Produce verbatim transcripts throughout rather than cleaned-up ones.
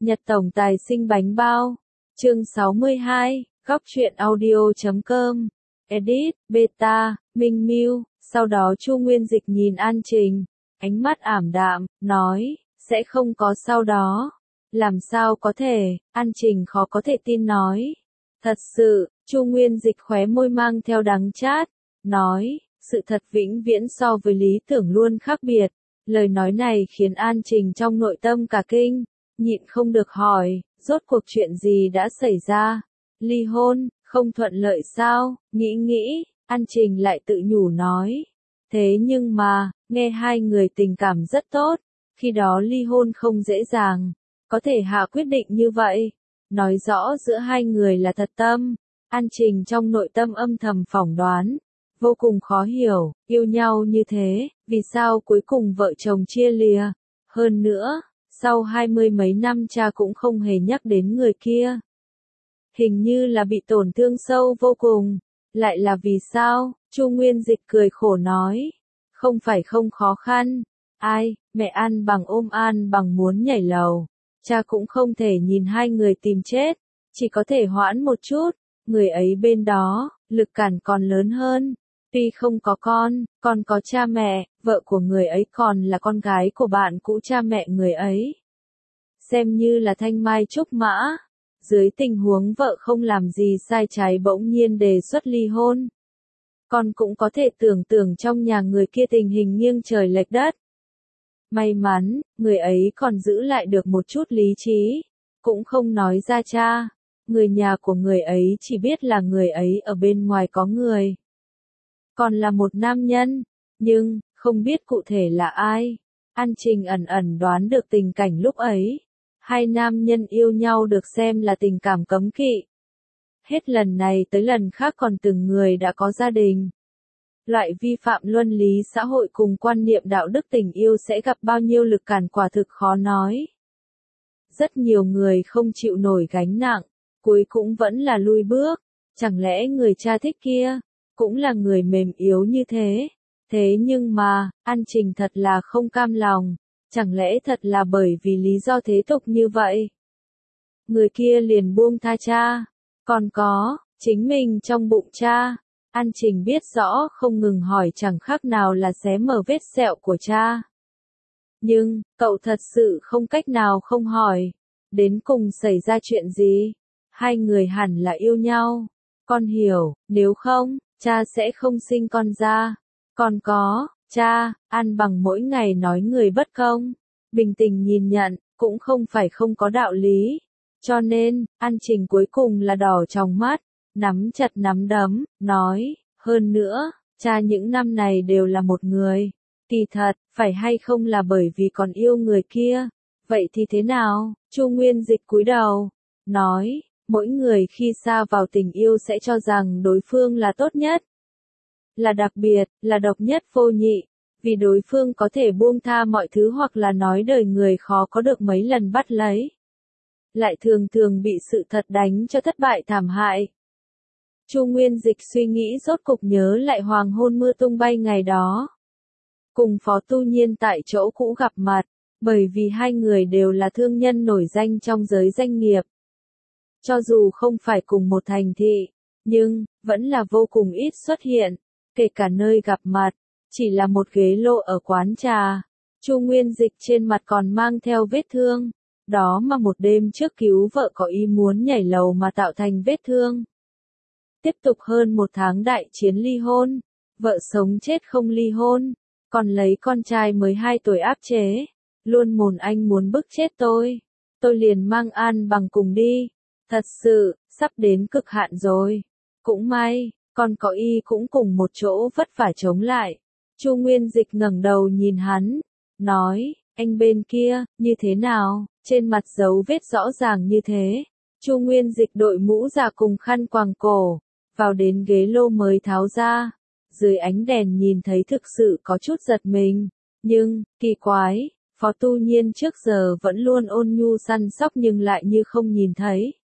Nhật tổng tài sinh bánh bao. Chương sáu mươi hai, góc truyện audio chấm com. Edit, beta, Minh Miu. Sau đó Chu Nguyên Dịch nhìn An Trình, ánh mắt ảm đạm, nói, sẽ không có sau đó. Làm sao có thể, An Trình khó có thể tin nói. Thật sự, Chu Nguyên Dịch khóe môi mang theo đắng chát, nói, sự thật vĩnh viễn so với lý tưởng luôn khác biệt. Lời nói này khiến An Trình trong nội tâm cả kinh, nhịn không được hỏi, rốt cuộc chuyện gì đã xảy ra? Ly hôn, không thuận lợi sao? Nghĩ nghĩ, An Trình lại tự nhủ nói. Thế nhưng mà, nghe hai người tình cảm rất tốt, khi đó ly hôn không dễ dàng, có thể hạ quyết định như vậy. Nói rõ giữa hai người là thật tâm, An Trình trong nội tâm âm thầm phỏng đoán. Vô cùng khó hiểu, yêu nhau như thế, vì sao cuối cùng vợ chồng chia lìa? Hơn nữa, sau hai mươi mấy năm cha cũng không hề nhắc đến người kia. Hình như là bị tổn thương sâu vô cùng. Lại là vì sao? Chu Nguyên Dịch cười khổ nói. Không phải không khó khăn. Ai, mẹ An Bằng ôm An Bằng muốn nhảy lầu. Cha cũng không thể nhìn hai người tìm chết. Chỉ có thể hoãn một chút. Người ấy bên đó, lực cản còn lớn hơn. Tuy không có con, còn có cha mẹ, vợ của người ấy còn là con gái của bạn cũ cha mẹ người ấy. Xem như là thanh mai trúc mã. Dưới tình huống vợ không làm gì sai trái bỗng nhiên đề xuất ly hôn. Con cũng có thể tưởng tượng trong nhà người kia tình hình nghiêng trời lệch đất. May mắn, người ấy còn giữ lại được một chút lý trí. Cũng không nói ra cha. Người nhà của người ấy chỉ biết là người ấy ở bên ngoài có người. Còn là một nam nhân, nhưng, không biết cụ thể là ai. An Trình ẩn ẩn đoán được tình cảnh lúc ấy. Hai nam nhân yêu nhau được xem là tình cảm cấm kỵ. Hết lần này tới lần khác còn từng người đã có gia đình. Loại vi phạm luân lý xã hội cùng quan niệm đạo đức tình yêu sẽ gặp bao nhiêu lực cản quả thực khó nói. Rất nhiều người không chịu nổi gánh nặng, cuối cũng vẫn là lui bước. Chẳng lẽ người cha thích kia cũng là người mềm yếu như thế? Thế nhưng mà, An Trình thật là không cam lòng. Chẳng lẽ thật là bởi vì lý do thế tục như vậy? Người kia liền buông tha cha. Còn có, chính mình trong bụng cha. An Trình biết rõ không ngừng hỏi chẳng khác nào là xé mở vết sẹo của cha. Nhưng, cậu thật sự không cách nào không hỏi. Đến cùng xảy ra chuyện gì? Hai người hẳn là yêu nhau. Con hiểu, nếu không, cha sẽ không sinh con ra. Còn có, cha, An Bằng mỗi ngày nói người bất công. Bình tình nhìn nhận, cũng không phải không có đạo lý. Cho nên, An Trình cuối cùng là đỏ trong mắt, nắm chặt nắm đấm, nói, hơn nữa, cha những năm này đều là một người. Kỳ thật, phải hay không là bởi vì còn yêu người kia. Vậy thì thế nào? Chu Nguyên Dịch cúi đầu, nói, mỗi người khi xa vào tình yêu sẽ cho rằng đối phương là tốt nhất. Là đặc biệt, là độc nhất vô nhị. Vì đối phương có thể buông tha mọi thứ hoặc là nói đời người khó có được mấy lần bắt lấy. Lại thường thường bị sự thật đánh cho thất bại thảm hại. Chu Nguyên Dịch suy nghĩ rốt cục nhớ lại hoàng hôn mưa tung bay ngày đó. Cùng Phó Tu Nhiên tại chỗ cũ gặp mặt, bởi vì hai người đều là thương nhân nổi danh trong giới doanh nghiệp. Cho dù không phải cùng một thành thị, nhưng, vẫn là vô cùng ít xuất hiện, kể cả nơi gặp mặt. Chỉ là một ghế lô ở quán trà. Chu Nguyên Dịch trên mặt còn mang theo vết thương. Đó mà một đêm trước cứu vợ có ý muốn nhảy lầu mà tạo thành vết thương. Tiếp tục hơn một tháng đại chiến ly hôn. Vợ sống chết không ly hôn. Còn lấy con trai mới hai tuổi áp chế. Luôn mồn anh muốn bức chết tôi. Tôi liền mang An Bằng cùng đi. Thật sự, sắp đến cực hạn rồi. Cũng may, còn có y cũng cùng một chỗ vất vả chống lại. Chu Nguyên Dịch ngẩng đầu nhìn hắn, nói, anh bên kia, như thế nào, trên mặt dấu vết rõ ràng như thế. Chu Nguyên Dịch đội mũ ra cùng khăn quàng cổ, vào đến ghế lô mới tháo ra. Dưới ánh đèn nhìn thấy thực sự có chút giật mình, nhưng, kỳ quái, Phó Tu Nhiên trước giờ vẫn luôn ôn nhu săn sóc nhưng lại như không nhìn thấy.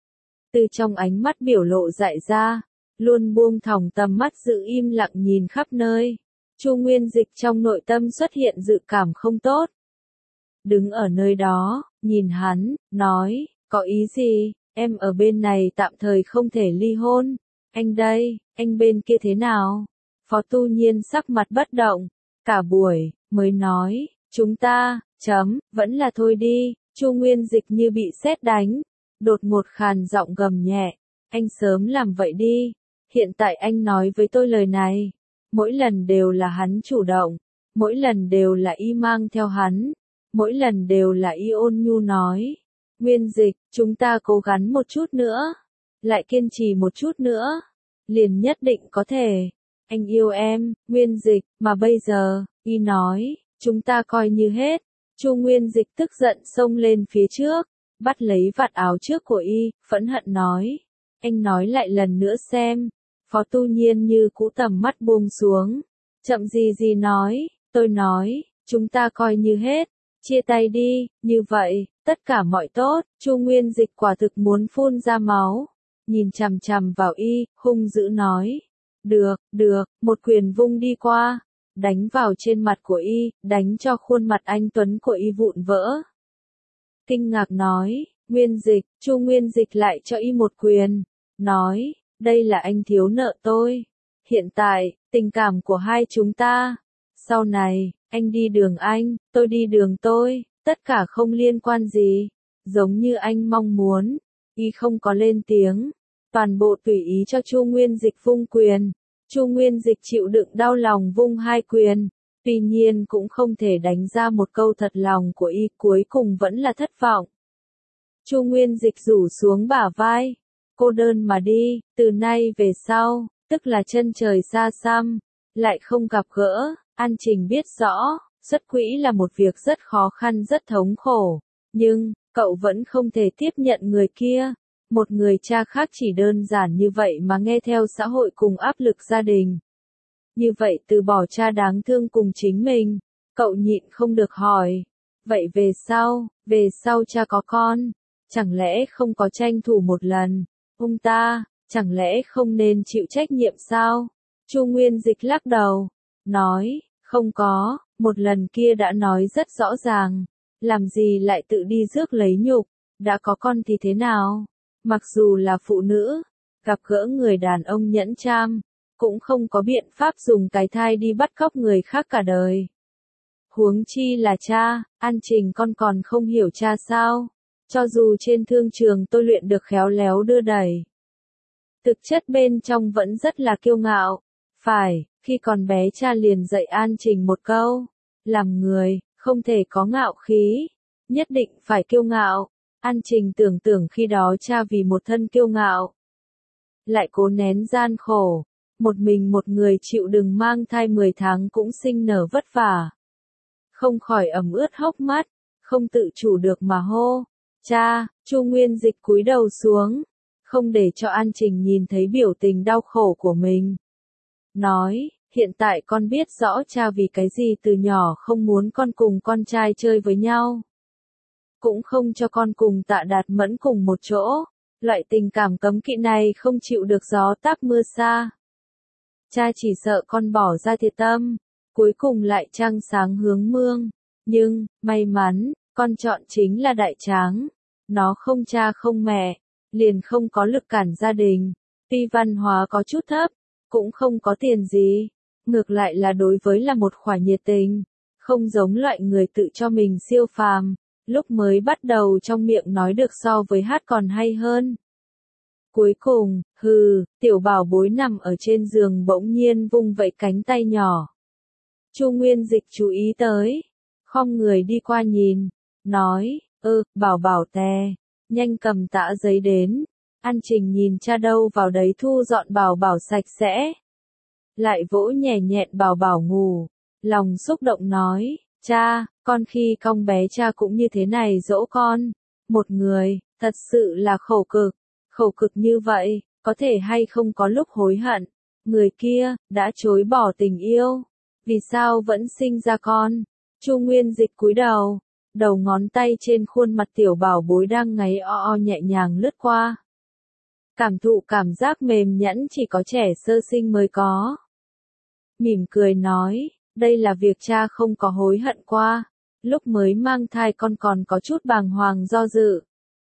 Từ trong ánh mắt biểu lộ dại ra, luôn buông thõng tầm mắt giữ im lặng nhìn khắp nơi. Chu Nguyên Dịch trong nội tâm xuất hiện dự cảm không tốt. Đứng ở nơi đó, nhìn hắn, nói, có ý gì, em ở bên này tạm thời không thể ly hôn, anh đây, anh bên kia thế nào? Phó Tu Nhiên sắc mặt bất động, cả buổi, mới nói, chúng ta, chấm, vẫn là thôi đi, Chu Nguyên Dịch như bị sét đánh, đột ngột khàn giọng gầm nhẹ, anh sớm làm vậy đi, hiện tại anh nói với tôi lời này, mỗi lần đều là hắn chủ động, mỗi lần đều là y mang theo hắn, mỗi lần đều là y ôn nhu nói, Nguyên Dịch, chúng ta cố gắng một chút nữa, lại kiên trì một chút nữa, liền nhất định có thể, anh yêu em, Nguyên Dịch, mà bây giờ, y nói, chúng ta coi như hết, Chu Nguyên Dịch tức giận xông lên phía trước, bắt lấy vạt áo trước của y, phẫn hận nói, anh nói lại lần nữa xem, Phó Tu Nhiên như cũ tầm mắt buông xuống, chậm gì gì nói, tôi nói, chúng ta coi như hết, chia tay đi, như vậy, tất cả mọi tốt, Chu Nguyên Dịch quả thực muốn phun ra máu, nhìn chằm chằm vào y, hung dữ nói, được, được, một quyền vung đi qua, đánh vào trên mặt của y, đánh cho khuôn mặt anh Tuấn của y vụn vỡ. Kinh ngạc nói, Nguyên Dịch, Chu Nguyên Dịch lại cho y một quyền, nói, đây là anh thiếu nợ tôi. Hiện tại, tình cảm của hai chúng ta. Sau này, anh đi đường anh, tôi đi đường tôi, tất cả không liên quan gì. Giống như anh mong muốn, y không có lên tiếng. Toàn bộ tùy ý cho Chu Nguyên Dịch vung quyền. Chu Nguyên Dịch chịu đựng đau lòng vung hai quyền. Tuy nhiên cũng không thể đánh ra một câu thật lòng của y, cuối cùng vẫn là thất vọng. Chu Nguyên Dịch rủ xuống bả vai, cô đơn mà đi, từ nay về sau, tức là chân trời xa xăm, lại không gặp gỡ, An Trình biết rõ, xuất quỹ là một việc rất khó khăn rất thống khổ, nhưng, cậu vẫn không thể tiếp nhận người kia, một người cha khác chỉ đơn giản như vậy mà nghe theo xã hội cùng áp lực gia đình. Như vậy từ bỏ cha đáng thương cùng chính mình, cậu nhịn không được hỏi, vậy về sau, về sau cha có con, chẳng lẽ không có tranh thủ một lần, ông ta, chẳng lẽ không nên chịu trách nhiệm sao? Chu Nguyên Dịch lắc đầu, nói, không có, một lần kia đã nói rất rõ ràng, làm gì lại tự đi rước lấy nhục, đã có con thì thế nào? Mặc dù là phụ nữ, gặp gỡ người đàn ông nhẫn cham, cũng không có biện pháp dùng cái thai đi bắt cóc người khác cả đời. Huống chi là cha, An Trình con còn không hiểu cha sao? Cho dù trên thương trường tôi luyện được khéo léo đưa đẩy, thực chất bên trong vẫn rất là kiêu ngạo. Phải, khi còn bé cha liền dạy An Trình một câu, làm người, không thể có ngạo khí, nhất định phải kiêu ngạo. An Trình tưởng tưởng khi đó cha vì một thân kiêu ngạo, lại cố nén gian khổ, một mình một người chịu đựng mang thai mười tháng cũng sinh nở vất vả. Không khỏi ẩm ướt hốc mắt, không tự chủ được mà hô, cha. Chu Nguyên Dịch cúi đầu xuống, không để cho An Trình nhìn thấy biểu tình đau khổ của mình. Nói, hiện tại con biết rõ cha vì cái gì từ nhỏ không muốn con cùng con trai chơi với nhau. Cũng không cho con cùng Tạ Đạt Mẫn cùng một chỗ. Loại tình cảm cấm kỵ này không chịu được gió táp mưa xa. Cha chỉ sợ con bỏ ra thiệt tâm, cuối cùng lại trăng sáng hướng mương. Nhưng, may mắn, con chọn chính là đại tráng. Nó không cha không mẹ, liền không có lực cản gia đình. Tuy văn hóa có chút thấp, cũng không có tiền gì. Ngược lại là đối với là một khỏa nhiệt tình. Không giống loại người tự cho mình siêu phàm. Lúc mới bắt đầu trong miệng nói được so với hát còn hay hơn. Cuối cùng, hừ, tiểu bảo bối nằm ở trên giường bỗng nhiên vung vẩy cánh tay nhỏ. Chu Nguyên Dịch chú ý tới, khom người đi qua nhìn, nói, ơ, bảo bảo tè, nhanh cầm tã giấy đến. An Trình nhìn cha đâu vào đấy thu dọn bảo bảo sạch sẽ. Lại vỗ nhẹ nhẹn bảo bảo ngủ, lòng xúc động nói, cha, con khi cong bé cha cũng như thế này dỗ con. Một người, thật sự là khổ cực, khổ cực như vậy, có thể hay không có lúc hối hận. Người kia, đã chối bỏ tình yêu, vì sao vẫn sinh ra con. Chu Nguyên Dịch cúi đầu, đầu ngón tay trên khuôn mặt tiểu bảo bối đang ngáy o o nhẹ nhàng lướt qua. Cảm thụ cảm giác mềm nhẵn chỉ có trẻ sơ sinh mới có. Mỉm cười nói, đây là việc cha không có hối hận qua. Lúc mới mang thai con còn có chút bàng hoàng do dự.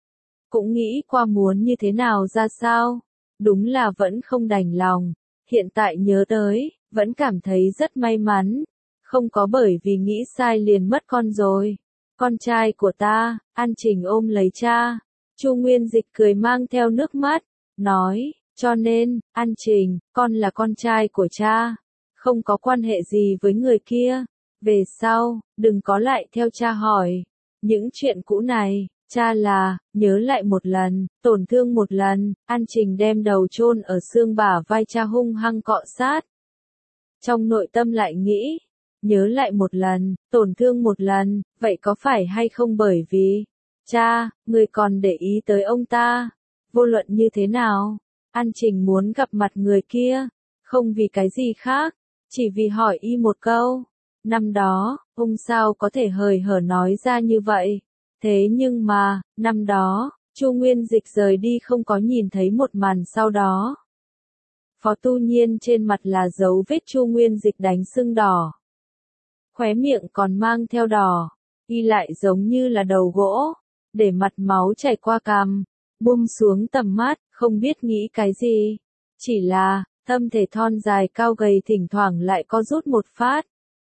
Cũng nghĩ qua muốn như thế nào ra sao. Đúng là vẫn không đành lòng. Hiện tại nhớ tới, vẫn cảm thấy rất may mắn. Không có bởi vì nghĩ sai liền mất con rồi. Con trai của ta, An Trình ôm lấy cha. Chu Nguyên Dịch cười mang theo nước mắt, nói, cho nên, An Trình, con là con trai của cha. Không có quan hệ gì với người kia. Về sau, đừng có lại theo cha hỏi. Những chuyện cũ này, cha là, nhớ lại một lần, tổn thương một lần. An Trình đem đầu chôn ở xương bả vai cha hung hăng cọ sát. Trong nội tâm lại nghĩ, nhớ lại một lần, tổn thương một lần, vậy có phải hay không bởi vì, cha, người còn để ý tới ông ta. Vô luận như thế nào, An Trình muốn gặp mặt người kia, không vì cái gì khác, chỉ vì hỏi y một câu. Năm đó, ông sao có thể hời hợt nói ra như vậy. Thế nhưng mà, năm đó, Chu Nguyên Dịch rời đi không có nhìn thấy một màn sau đó. Phó Tu Nhiên trên mặt là dấu vết Chu Nguyên Dịch đánh sưng đỏ. Khóe miệng còn mang theo đỏ, y lại giống như là đầu gỗ, để mặt máu chảy qua cằm, buông xuống tầm mắt, không biết nghĩ cái gì. Chỉ là, thân thể thon dài cao gầy thỉnh thoảng lại co rút một phát.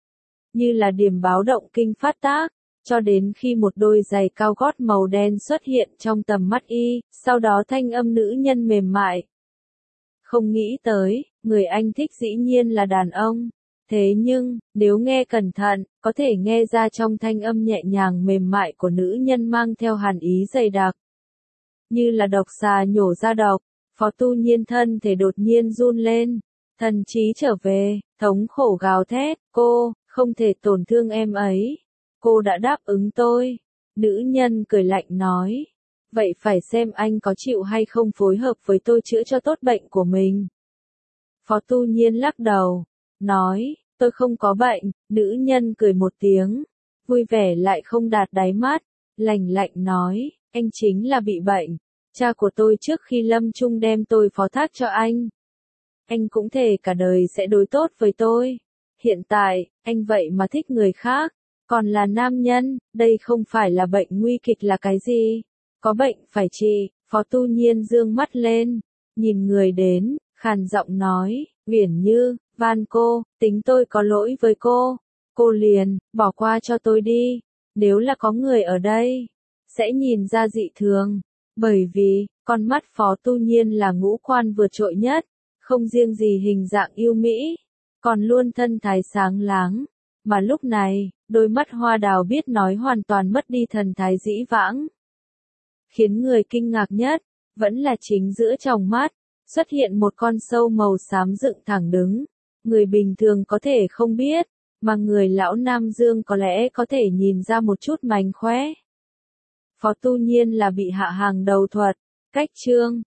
Như là điểm báo động kinh phát tác, cho đến khi một đôi giày cao gót màu đen xuất hiện trong tầm mắt y, sau đó thanh âm nữ nhân mềm mại. Không nghĩ tới, người anh thích dĩ nhiên là đàn ông. Thế nhưng, nếu nghe cẩn thận, có thể nghe ra trong thanh âm nhẹ nhàng mềm mại của nữ nhân mang theo hàn ý dày đặc. Như là độc xà nhổ ra độc, Phó Tu Nhiên thân thể đột nhiên run lên. Thần trí trở về, thống khổ gào thét, cô, không thể tổn thương em ấy. Cô đã đáp ứng tôi. Nữ nhân cười lạnh nói. Vậy phải xem anh có chịu hay không phối hợp với tôi chữa cho tốt bệnh của mình. Phó Tu Nhiên lắc đầu. Nói, tôi không có bệnh. Nữ nhân cười một tiếng. Vui vẻ lại không đạt đáy mắt. Lạnh lạnh nói, anh chính là bị bệnh. Cha của tôi trước khi lâm chung đem tôi phó thác cho anh. Anh cũng thề cả đời sẽ đối tốt với tôi. Hiện tại, anh vậy mà thích người khác. Còn là nam nhân, đây không phải là bệnh nguy kịch là cái gì. Có bệnh phải trị. Phó Tu Nhiên dương mắt lên. Nhìn người đến, khàn giọng nói, Uyển Như, van cô, tính tôi có lỗi với cô. Cô liền, bỏ qua cho tôi đi. Nếu là có người ở đây, sẽ nhìn ra dị thường. Bởi vì, con mắt Phó Tu Nhiên là ngũ quan vượt trội nhất. Không riêng gì hình dạng yêu mỹ, còn luôn thân thái sáng láng. Mà lúc này, đôi mắt hoa đào biết nói hoàn toàn mất đi thần thái dĩ vãng. Khiến người kinh ngạc nhất, vẫn là chính giữa tròng mắt, xuất hiện một con sâu màu xám dựng thẳng đứng. Người bình thường có thể không biết, mà người lão Nam Dương có lẽ có thể nhìn ra một chút mánh khóe. Phó Tu Nhiên là bị hạ hàng đầu thuật, cách chương.